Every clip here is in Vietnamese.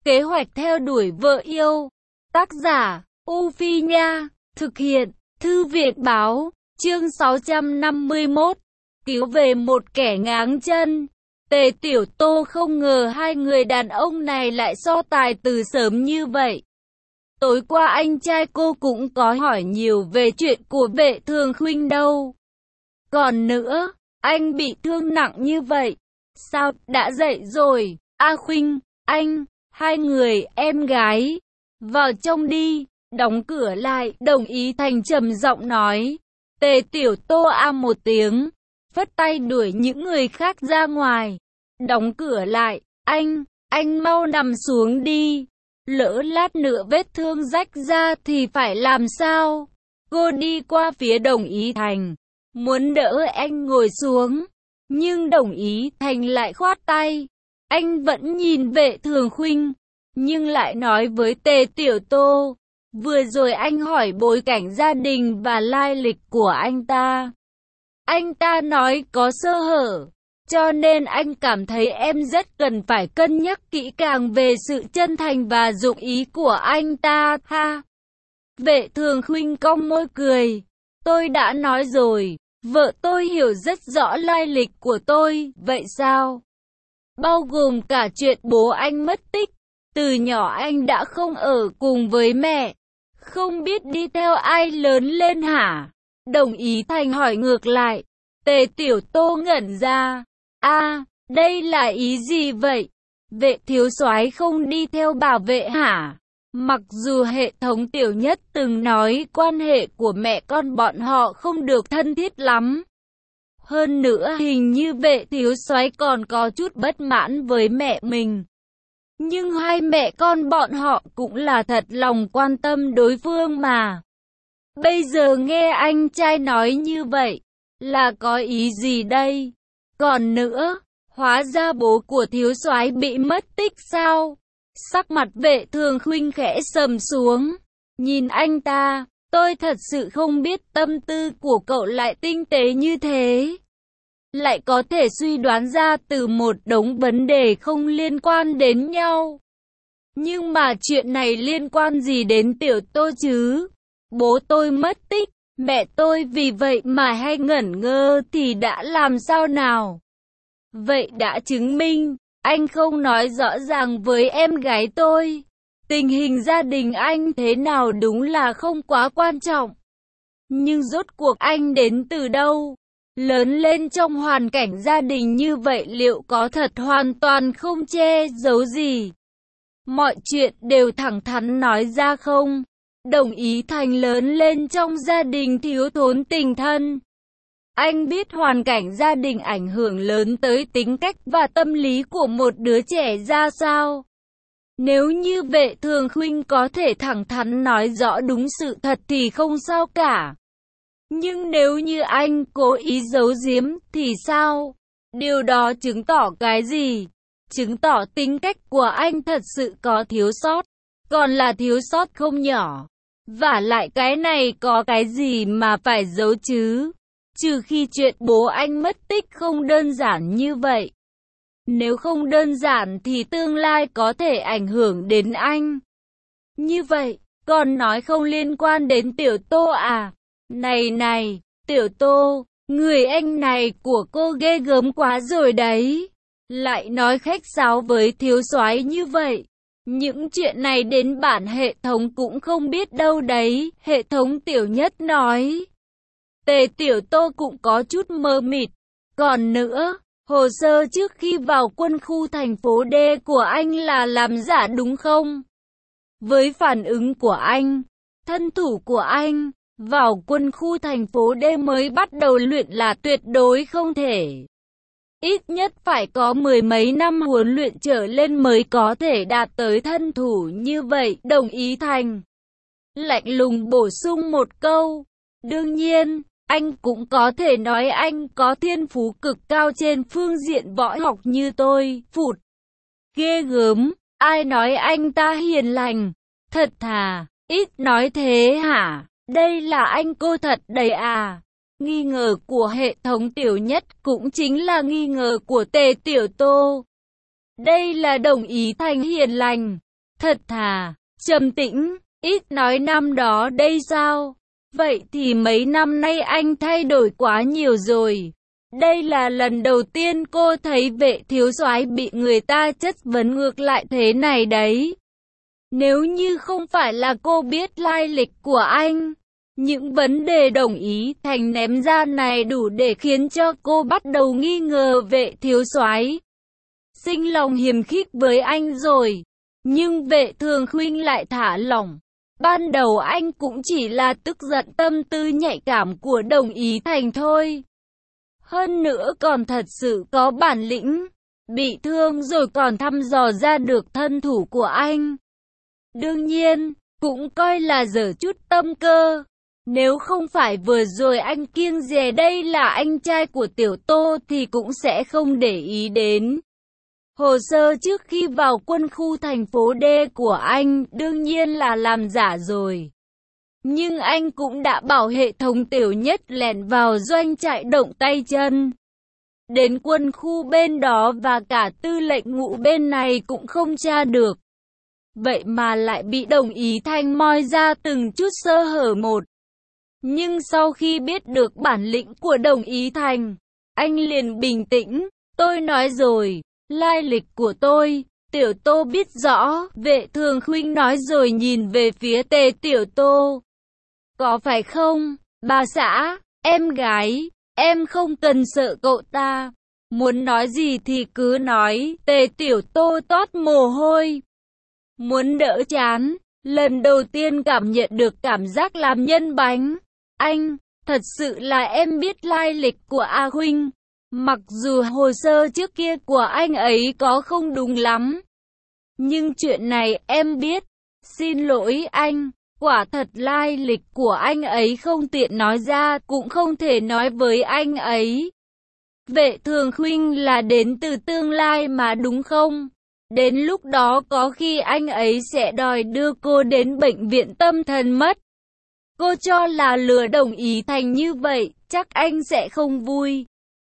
Kế hoạch theo đuổi vợ yêu. Tác giả, U Phi Nha. Thực hiện, Thư viện Báo. Chương 651. Cứu về một kẻ ngáng chân. Tề Tiểu Tô không ngờ hai người đàn ông này lại so tài từ sớm như vậy. Tối qua anh trai cô cũng có hỏi nhiều về chuyện của Vệ Thường Khuynh đâu. Còn nữa, anh bị thương nặng như vậy. Sao, đã dậy rồi, A Khuynh, anh, hai người, em gái. Vào trong đi, đóng cửa lại, Đồng Ý Thành trầm giọng nói. Tề Tiểu Tô một tiếng, phất tay đuổi những người khác ra ngoài. Đóng cửa lại, anh mau nằm xuống đi. Lỡ lát nữa vết thương rách ra thì phải làm sao? Cô đi qua phía Đồng Ý Thành, muốn đỡ anh ngồi xuống. Nhưng Đồng Ý Thành lại khoát tay. Anh vẫn nhìn Vệ Thường Khuynh, nhưng lại nói với Tề Tiểu Tô. Vừa rồi anh hỏi bối cảnh gia đình và lai lịch của anh ta. Anh ta nói có sơ hở, cho nên anh cảm thấy em rất cần phải cân nhắc kỹ càng về sự chân thành và dụng ý của anh ta, ha. Vệ Thường Khuynh cong môi cười. Tôi đã nói rồi, vợ tôi hiểu rất rõ lai lịch của tôi, vậy sao? Bao gồm cả chuyện bố anh mất tích. Từ nhỏ anh đã không ở cùng với mẹ, không biết đi theo ai lớn lên hả? Đồng Ý Thành hỏi ngược lại. Tề Tiểu Tô ngẩn ra. Đây là ý gì vậy? Vệ thiếu soái không đi theo bảo vệ hả? Mặc dù hệ thống Tiểu Nhất từng nói quan hệ của mẹ con bọn họ không được thân thiết lắm. Hơn nữa hình như Vệ thiếu soái còn có chút bất mãn với mẹ mình. Nhưng hai mẹ con bọn họ cũng là thật lòng quan tâm đối phương mà. Bây giờ nghe anh trai nói như vậy, là có ý gì đây? Còn nữa, hóa ra bố của thiếu soái bị mất tích sao? Sắc mặt Vệ Thường Khuynh khẽ sầm xuống. Nhìn anh ta, tôi thật sự không biết tâm tư của cậu lại tinh tế như thế. Lại có thể suy đoán ra từ một đống vấn đề không liên quan đến nhau. Nhưng mà chuyện này liên quan gì đến Tiểu Tô chứ? Bố tôi mất tích, mẹ tôi vì vậy mà hay ngẩn ngơ thì đã làm sao nào? Vậy đã chứng minh, anh không nói rõ ràng với em gái tôi. Tình hình gia đình anh thế nào đúng là không quá quan trọng. Nhưng rốt cuộc anh đến từ đâu? Lớn lên trong hoàn cảnh gia đình như vậy liệu có thật hoàn toàn không che giấu gì? Mọi chuyện đều thẳng thắn nói ra không? Đồng Ý Thành lớn lên trong gia đình thiếu thốn tình thân. Anh biết hoàn cảnh gia đình ảnh hưởng lớn tới tính cách và tâm lý của một đứa trẻ ra sao. Nếu như Vệ Thường Khuynh có thể thẳng thắn nói rõ đúng sự thật thì không sao cả. Nhưng nếu như anh cố ý giấu giếm thì sao? Điều đó chứng tỏ cái gì? Chứng tỏ tính cách của anh thật sự có thiếu sót, còn là thiếu sót không nhỏ. Vả lại cái này có cái gì mà phải giấu chứ? Trừ khi chuyện bố anh mất tích không đơn giản như vậy. Nếu không đơn giản thì tương lai có thể ảnh hưởng đến anh. Như vậy, còn nói không liên quan đến Tiểu Tô à? Này, Tiểu Tô, người anh này của cô ghê gớm quá rồi đấy. Lại nói khách sáo với thiếu soái như vậy. Những chuyện này đến bản hệ thống cũng không biết đâu đấy, hệ thống Tiểu Nhất nói. Tề Tiểu Tô cũng có chút mơ mịt. Còn nữa, hồ sơ trước khi vào quân khu thành phố D của anh là làm giả đúng không? Với phản ứng của anh, thân thủ của anh, vào quân khu thành phố D mới bắt đầu luyện là tuyệt đối không thể. Ít nhất phải có mười mấy năm huấn luyện trở lên mới có thể đạt tới thân thủ như vậy. Đồng Ý Thành lạnh lùng bổ sung một câu. Đương nhiên, anh cũng có thể nói anh có thiên phú cực cao trên phương diện võ học như tôi. Phụt, ghê gớm, ai nói anh ta hiền lành? Thật thà, ít nói thế hả? Đây là anh cô thật đấy à? Nghi ngờ của hệ thống Tiểu Nhất cũng chính là nghi ngờ của Tề Tiểu Tô. Đây là Đồng Ý Thành hiền lành. thật thà, trầm tĩnh, ít nói năm đó đây sao? Vậy thì mấy năm nay anh thay đổi quá nhiều rồi. Đây là lần đầu tiên cô thấy Vệ thiếu soái bị người ta chất vấn ngược lại thế này đấy. Nếu như không phải là cô biết lai lịch của anh, những vấn đề đồng ý Thành ném ra này đủ để khiến cho cô bắt đầu nghi ngờ Vệ thiếu soái sinh lòng hiềm khích với anh rồi. Nhưng Vệ Thường Khuynh lại thả lỏng. Ban đầu anh cũng chỉ là tức giận tâm tư nhạy cảm của Đồng Ý Thành thôi. Hơn nữa còn thật sự có bản lĩnh, bị thương rồi còn thăm dò ra được thân thủ của anh. Đương nhiên, cũng coi là dở chút tâm cơ. Nếu không phải vừa rồi anh kiêng dè đây là anh trai của Tiểu Tô thì cũng sẽ không để ý đến. Hồ sơ trước khi vào quân khu thành phố D của anh đương nhiên là làm giả rồi. Nhưng anh cũng đã bảo hệ thống Tiểu Nhất lẻn vào doanh trại động tay chân. Đến quân khu bên đó và cả tư lệnh ngũ bên này cũng không tra được. Vậy mà lại bị Đồng Ý Thành moi ra từng chút sơ hở một. Nhưng sau khi biết được bản lĩnh của Đồng Ý Thành, anh liền bình tĩnh. Tôi nói rồi, lai lịch của tôi, Tiểu Tô biết rõ. Vệ Thường Khuynh nói rồi nhìn về phía Tề Tiểu Tô. Có phải không, bà xã, em gái, em không cần sợ cậu ta. Muốn nói gì thì cứ nói. Tề Tiểu Tô toát mồ hôi. Muốn đỡ chán, lần đầu tiên cảm nhận được cảm giác làm nhân bánh. Anh, thật sự là em biết lai lịch của A Huynh. Mặc dù hồ sơ trước kia của anh ấy có không đúng lắm. Nhưng chuyện này em biết. Xin lỗi anh, quả thật lai lịch của anh ấy không tiện nói ra, cũng không thể nói với anh ấy. Vệ Thường Khuynh là đến từ tương lai mà đúng không? Đến lúc đó có khi anh ấy sẽ đòi đưa cô đến bệnh viện tâm thần mất. Cô cho là lừa Đồng Ý Thành như vậy, chắc anh sẽ không vui.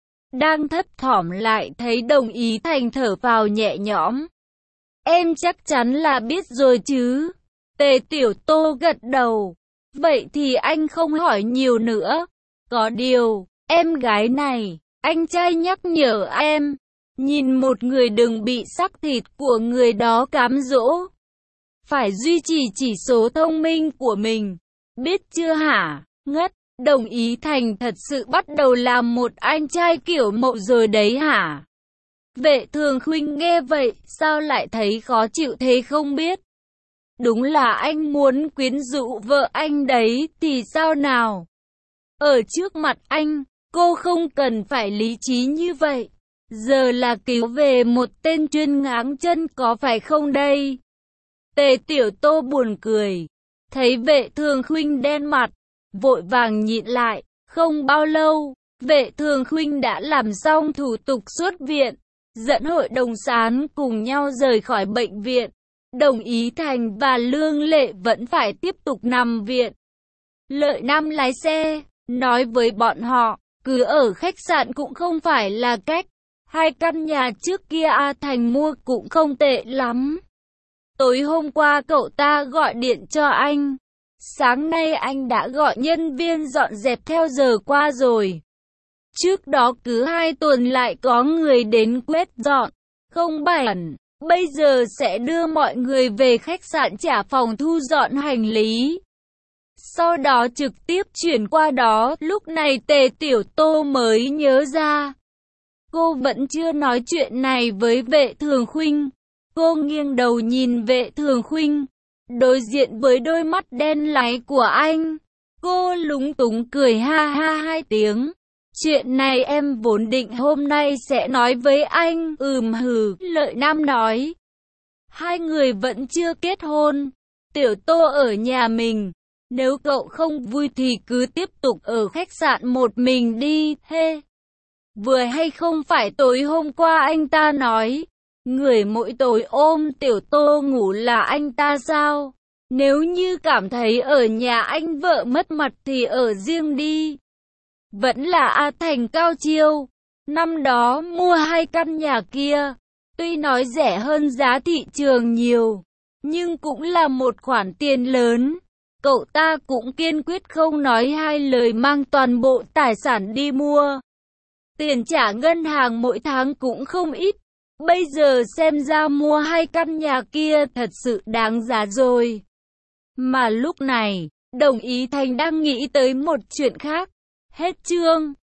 Đang thấp thỏm lại thấy Đồng Ý Thành thở phào nhẹ nhõm. Em chắc chắn là biết rồi chứ. Tề Tiểu Tô gật đầu. Vậy thì anh không hỏi nhiều nữa. Có điều, em gái này, anh trai nhắc nhở em. Nhìn một người đừng bị sắc thịt của người đó cám dỗ. Phải duy trì chỉ số thông minh của mình. Biết chưa hả? Ngất, Đồng Ý Thành thật sự bắt đầu làm một anh trai kiểu mậu rồi đấy hả? Vệ Thường Khuynh nghe vậy, sao lại thấy khó chịu thế không biết? Đúng là anh muốn quyến rũ vợ anh đấy, thì sao nào? Ở trước mặt anh, cô không cần phải lý trí như vậy. Giờ là cứu về một tên chuyên ngáng chân có phải không đây? Tề Tiểu Tô buồn cười. Thấy Vệ Thường Khuynh đen mặt, vội vàng nhịn lại. Không bao lâu, Vệ Thường Khuynh đã làm xong thủ tục xuất viện, dẫn Hội đồng Sán cùng nhau rời khỏi bệnh viện. Đồng Ý Thành và Lương Lệ vẫn phải tiếp tục nằm viện. Lợi Nam lái xe, nói với bọn họ, cứ ở khách sạn cũng không phải là cách. 2 căn nhà trước kia A Thành mua cũng không tệ lắm. Tối hôm qua cậu ta gọi điện cho anh. Sáng nay anh đã gọi nhân viên dọn dẹp theo giờ qua rồi. Trước đó cứ 2 tuần lại có người đến quét dọn, không bẩn. Bây giờ sẽ đưa mọi người về khách sạn trả phòng thu dọn hành lý. Sau đó trực tiếp chuyển qua đó. Lúc này Tề Tiểu Tô mới nhớ ra. Cô vẫn chưa nói chuyện này với Vệ Thường Khuynh. Cô nghiêng đầu nhìn Vệ Thường Khuynh, đối diện với đôi mắt đen láy của anh. Cô lúng túng cười ha ha 2 tiếng. Chuyện này em vốn định hôm nay sẽ nói với anh. Hừ, Lợi Nam nói. 2 người vẫn chưa kết hôn. Tiểu Tô ở nhà mình. Nếu cậu không vui thì cứ tiếp tục ở khách sạn một mình đi. Hê. Vừa hay không phải tối hôm qua anh ta nói, người mỗi tối ôm Tiểu Tô ngủ là anh ta sao? Nếu như cảm thấy ở nhà anh vợ mất mặt thì ở riêng đi. Vẫn là A Thành cao chiêu. Năm đó mua 2 căn nhà kia, tuy nói rẻ hơn giá thị trường nhiều, nhưng cũng là một khoản tiền lớn. Cậu ta cũng kiên quyết không nói hai lời mang toàn bộ tài sản đi mua. Tiền trả ngân hàng mỗi tháng cũng không ít. Bây giờ xem ra mua hai căn nhà kia thật sự đáng giá rồi. Mà lúc này, Đồng Ý Thành đang nghĩ tới một chuyện khác. Hết chương.